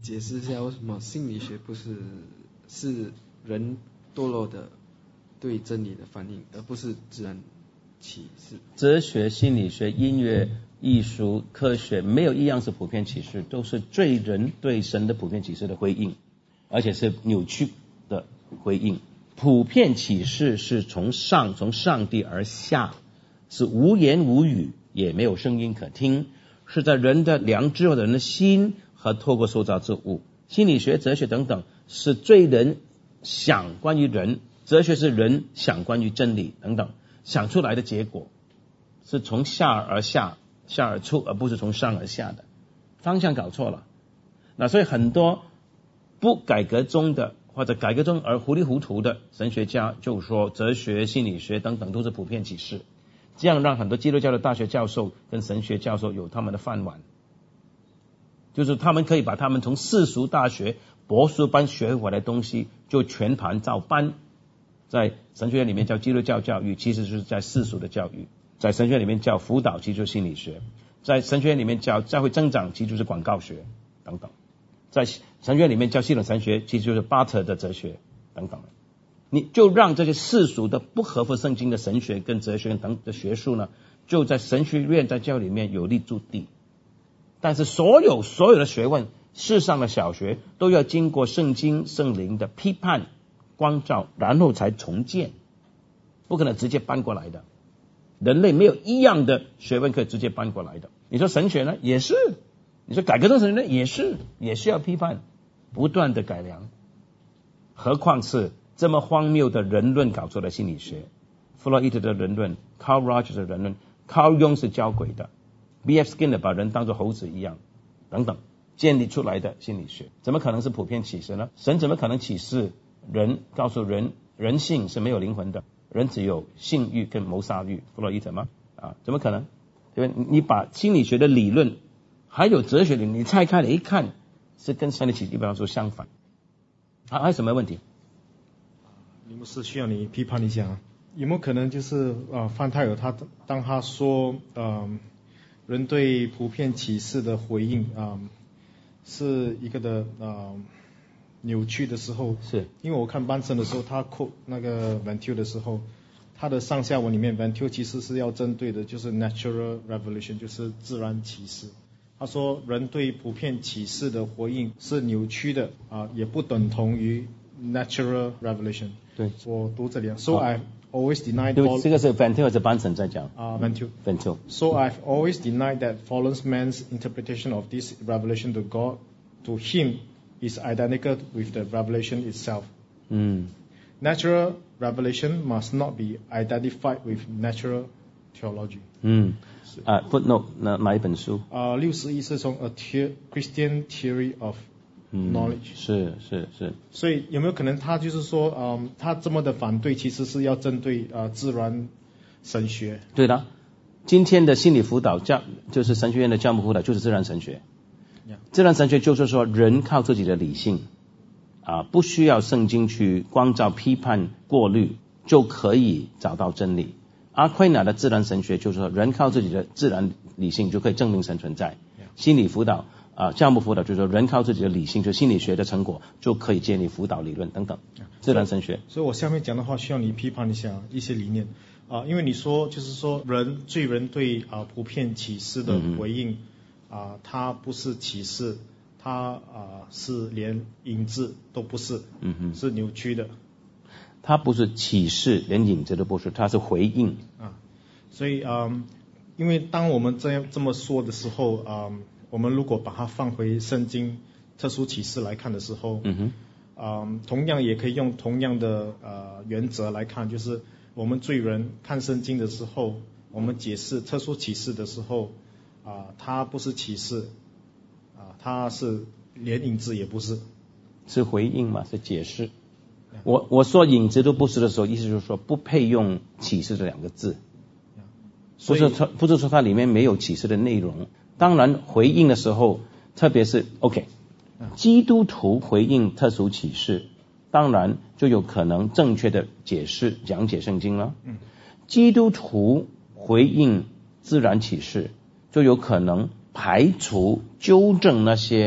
解释一下为什么心理学不是人堕落的对真理的反应，而不是自然启示？ 哲学、心理学、音乐、艺术、科学，没有一样是普遍启示，都是罪人对神的普遍启示的回应，而且是扭曲的回应。普遍启示是从上帝而下，是无言无语，也没有声音可听，是在人的良知或者人的心和透过受造之物。心理学、哲学等等是罪人想关于人，哲学是人想关于真理等等想出来的结果，是从下而下而出，而不是从上而下的，方向搞错了。那所以很多不改革中的或者改革中而糊里糊涂的神学家就说哲学、心理学等等都是普遍启示，这样让很多基督教的大学教授跟神学教授有他们的饭碗，就是他们可以把他们从世俗大学博士班学回来的东西就全盘照搬，在神学院里面叫基督教教育，其实就是在世俗的教育；在神学院里面叫辅导，其实就是心理学；在神学院里面叫教会增长，其实就是广告学等等；在神学院里面叫系统神学，其实就是巴特的哲学等等。你就让这些世俗的不合乎圣经的神学跟哲学等的学术呢，就在神学院在教会里面有立足地。但是所有的学问，世上的小学都要经过圣经圣灵的批判光照，然后才重建，不可能直接搬过来的。人类没有一样的学问可以直接搬过来的。你说神学呢，也是；你说改革中神学呢，也是，也需要批判，不断的改良。何况是这么荒谬的人论搞出的心理学，弗洛伊德的人论， Carl Rogers 的人论， Carl Jung 是教鬼的， B.F. Skinner 把人当作猴子一样等等建立出来的心理学，怎么可能是普遍启示呢？神怎么可能启示人，告诉人人性是没有灵魂的，人只有性欲跟谋杀欲，弗洛伊德吗？怎么可能？对吧？你把心理学的理论还有哲学理论你拆开来一看，是跟神的启示基本上说相反。还有什么问题？ 林牧师需要你批判一下，有没有可能就是范泰尔他当他说人对普遍启示的回应是一个的扭曲的时候， 是因为我看班神的时候，他 quote 那个 Van Til 的时候，他的上下文里面 Van Til 其实是要针对的就是 natural revelation， 就是自然启示。他说人对普遍启示的回应是扭曲的也不等同于 natural revelation。 对， 我读这里So I've always denied 对，这个是 Van Til 还是班神在讲 Van Til So I've always denied that fallen man's interpretation of this revelation to God to him is identical with the revelation itself. Natural revelation must not be identified with natural theology. Footnote 哪一本书 61是从 A Christian Theory of Knowledge。 是。 所以有没有可能他就是说他这么的反对其实是要针对自然神学？ 对的，今天的心理辅导就是神学院的教牧辅导就是自然神学。自然神学就是说人靠自己的理性不需要圣经去光照批判过滤就可以找到真理。阿奎那的自然神学就是说人靠自己的自然理性就可以证明神存在。心理辅导教牧辅导就是说人靠自己的理性，就心理学的成果就可以建立辅导理论等等自然神学。所以我下面讲的话需要你批判一下一些理念因为你说就是说罪人对普遍启示的回应它不是启示，它是连影子都不是，是扭曲的。 它不是启示，连影子都不是，它是回应所以因为当我们这么说的时候我们如果把它放回圣经特殊启示来看的时候同样也可以用同样的原则来看，就是我们罪人看圣经的时候，我们解释特殊启示的时候它不是启示它是连影子也不是， 是回应嘛，是解释。我说影子都不是的时候，意思就是说不配用启示这两个字，不是说它里面没有启示的内容。当然回应的时候，特别是 OK， 基督徒回应特殊启示，当然就有可能正确的解释讲解圣经了。基督徒回应自然启示，就有可能排除纠正那些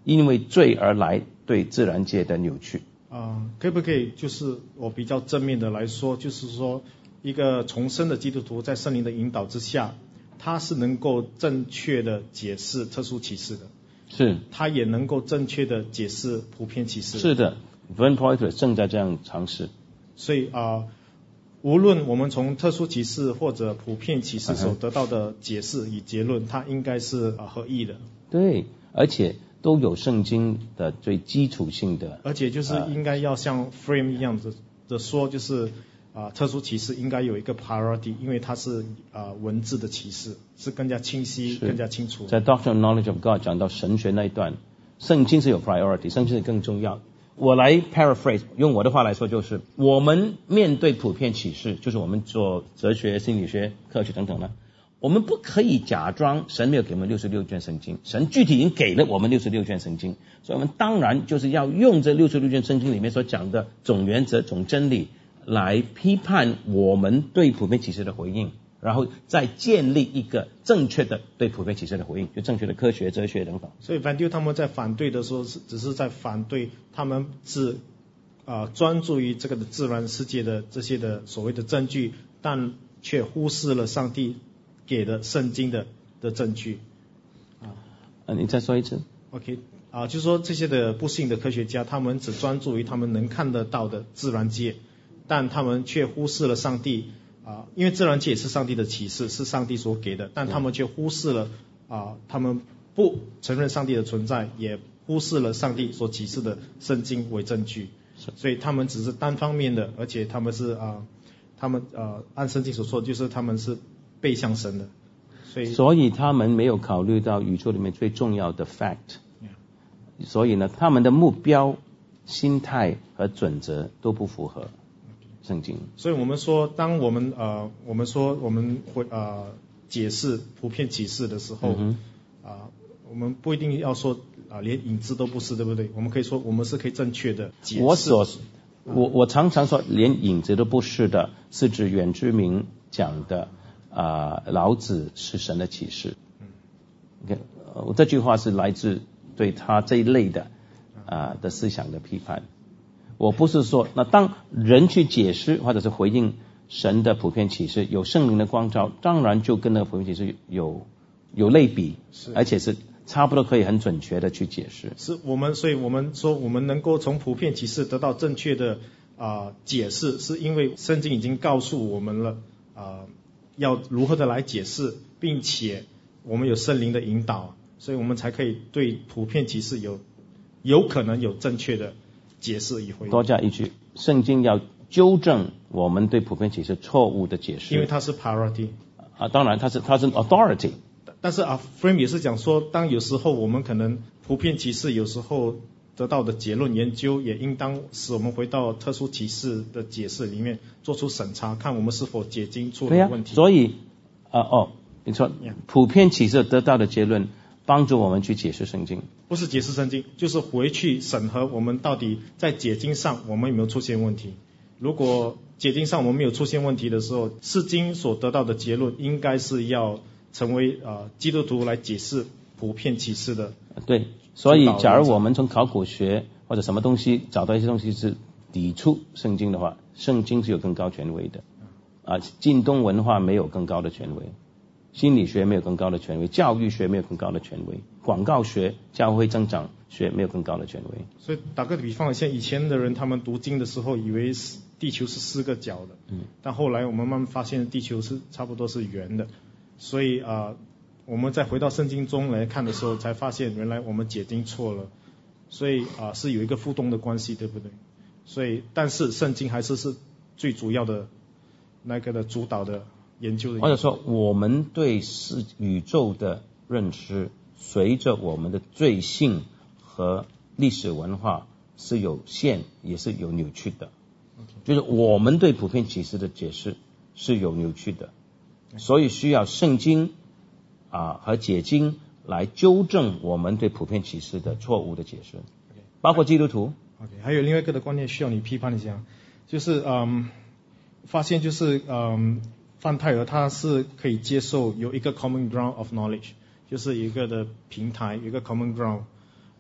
因为罪而来对自然界的扭曲。 可不可以就是我比较正面的来说，就是说一个重生的基督徒在圣灵的引导之下，他是能够正确的解释特殊启示的， 是， 他也能够正确的解释普遍启示的。 是的 Van Poytler 正在这样尝试。 所以无论我们从特殊启示或者普遍启示所得到的解释与结论，它应该是合意的。 对，而且都有圣经的最基础性的， 而且就是应该要像 Frame 一样的说，就是特殊启示应该有一个 priority， 因为它是文字的启示，是更加清晰、更加清楚。 在 Doctrine and Knowledge of God 讲到神学那一段，圣经是有 priority， 圣经是更重要。我来 paraphrase， 用我的话来说就是，我们面对普遍启示，就是我们做哲学、心理学、科学等等呢，我们不可以假装神没有给我们66卷圣经，神具体已经给了我们66卷圣经，所以我们当然就是要用这66卷圣经里面所讲的总原则、总真理来批判我们对普遍启示的回应，然后再建立一个正确的对普遍启示的回应，就正确的科学、哲学等等。 所以 Van Til 他们在反对的时候，只是在反对他们是专注于这个的自然世界的这些的所谓的证据，但却忽视了上帝给的圣经的证据。 你再说一次。 OK，就是说这些的不幸的科学家，他们只专注于他们能看得到的自然界，但他们却忽视了上帝因为自然界也是上帝的启示，是上帝所给的，但他们却忽视了他们不承认上帝的存在，也忽视了上帝所启示的圣经为证据，所以他们只是单方面的，而且他们是他们按圣经所说，就是他们是背向神的，所以他们没有考虑到宇宙里面最重要的 fact， 所以呢，他们的目标、心态和准则都不符合圣经。 所以我们说，当我们说我们会解释普遍启示的时候，我们不一定要说连影子都不是，对不对？我们可以说我们是可以正确的解释。 我常常说连影子都不是的，是指远之明讲的老子是神的启示。OK， 这句话是来自对他这一类的的思想的批判。我不是说，那当人去解释或者是回应神的普遍启示，有圣灵的光照，当然就跟那个普遍启示有类比，而且是差不多可以很准确的去解释。 所以我们说我们能够从普遍启示得到正确的解释，是因为圣经已经告诉我们了要如何的来解释，并且我们有圣灵的引导，所以我们才可以对普遍启示有可能有正确的解释与回应。 多加一句，圣经要纠正我们对普遍启示错误的解释， 因为它是 priority。 当然它是 authority。 但是Frame 也是讲说，当有时候我们可能普遍启示有时候得到的结论研究，也应当使我们回到特殊启示的解释里面做出审查，看我们是否解经出了问题。 所以你说普遍启示得到的结论帮助我们去解释圣经， 不是解释圣经，就是回去审核我们到底在解经上我们有没有出现问题。如果解经上我们没有出现问题的时候，释经所得到的结论应该是要成为基督徒来解释普遍启示的。 对，所以假如我们从考古学或者什么东西找到一些东西是抵触圣经的话，圣经是有更高权威的近东文化没有更高的权威，心理学没有更高的权威，教育学没有更高的权威，广告学、教会增长学没有更高的权威。 所以打个比方，像以前的人他们读经的时候以为地球是4个角的，但后来我们慢慢发现地球是差不多是圆的，所以我们再回到圣经中来看的时候，才发现原来我们解经错了，所以是有一个互动的关系，对不对？所以但是圣经还是最主要的那个的主导的研究的。 或者说我们对宇宙的认识随着我们的罪性和历史文化是有限也是有扭曲的，就是我们对普遍启示的解释是有扭曲的，所以需要圣经和解经来纠正我们对普遍启示的错误的解释，包括基督徒。 还有另外一个的观念需要你批判一下，就是发现就是范泰尔他是可以接受有一个 common ground of knowledge， 就是一个的平台，一个 common ground，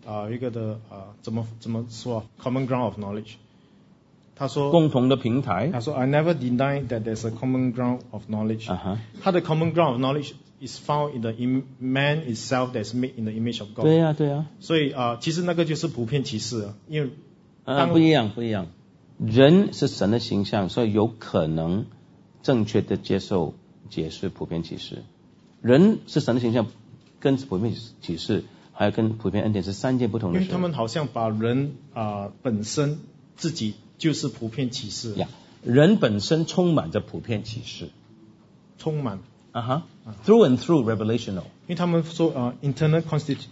一个的怎么说 common ground of knowledge。他说共同的平台。 他说 I never deny that there's a common ground of knowledge。他的 common ground of knowledge is found in the man itself that's made in the image of God。 对呀，对呀。 所以其实那个就是普遍启示啊，因为不一样。人是神的形象，所以有可能正确的接受解释普遍启示。人是神的形象，跟普遍启示还有跟普遍恩典是三件不同的事。 因为他们好像把人本身自己就是普遍启示。 人本身充满着普遍启示。 充满。 through and through revelational。 因为他们说internal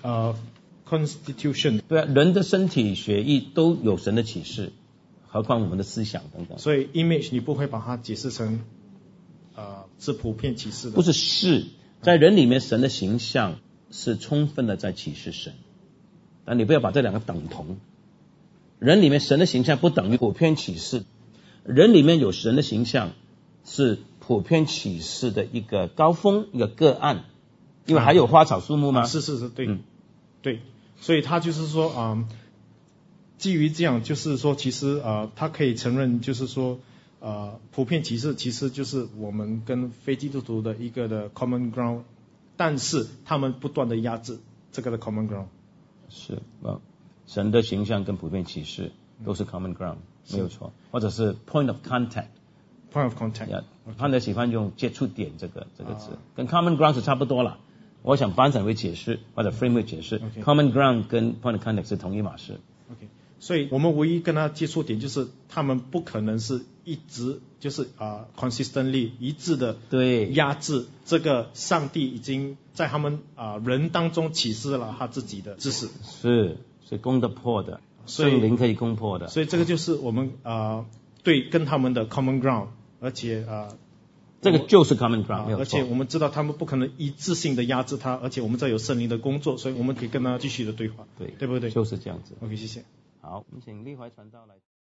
constitution。 对啊，人的身体血液都有神的启示，何况我们的思想等等。 所以 image 你不会把它解释成是普遍启示的。 不是在人里面神的形象是充分的在启示神，但你不要把这两个等同。人里面神的形象不等于普遍启示，人里面有神的形象是普遍启示的一个高峰，一个个案。因为还有花草树木吗？ 是，对，对。所以他就是说基于这样，就是说其实他可以承认，就是说普遍启示其实就是我们跟非基督徒的一个的 common ground， 但是他们不断的压制这个的 common ground。是神的形象跟普遍启示都是 common ground， 没有错，或者是 point of contact。point of contact。 潘德喜欢用接触点这个字，跟 common ground 是差不多了。我想班长会解释或者 frame 会解释，common ground 跟 point of contact 是同一码事。 所以我们唯一跟他接触点就是他们不可能是一直就是consistently 一致的压制这个上帝已经在他们人当中启示了他自己的知识。是攻得破的，圣灵可以攻破的。 所以这个就是我们对跟他们的 common ground， 而且这个就是 common ground， 没有错。 而且我们知道他们不可能一致性的压制他，而且我们这有圣灵的工作，所以我们可以跟他继续的对话，对不对？ 就是这样子。 OK， 谢谢。 好，我们请立怀传道来。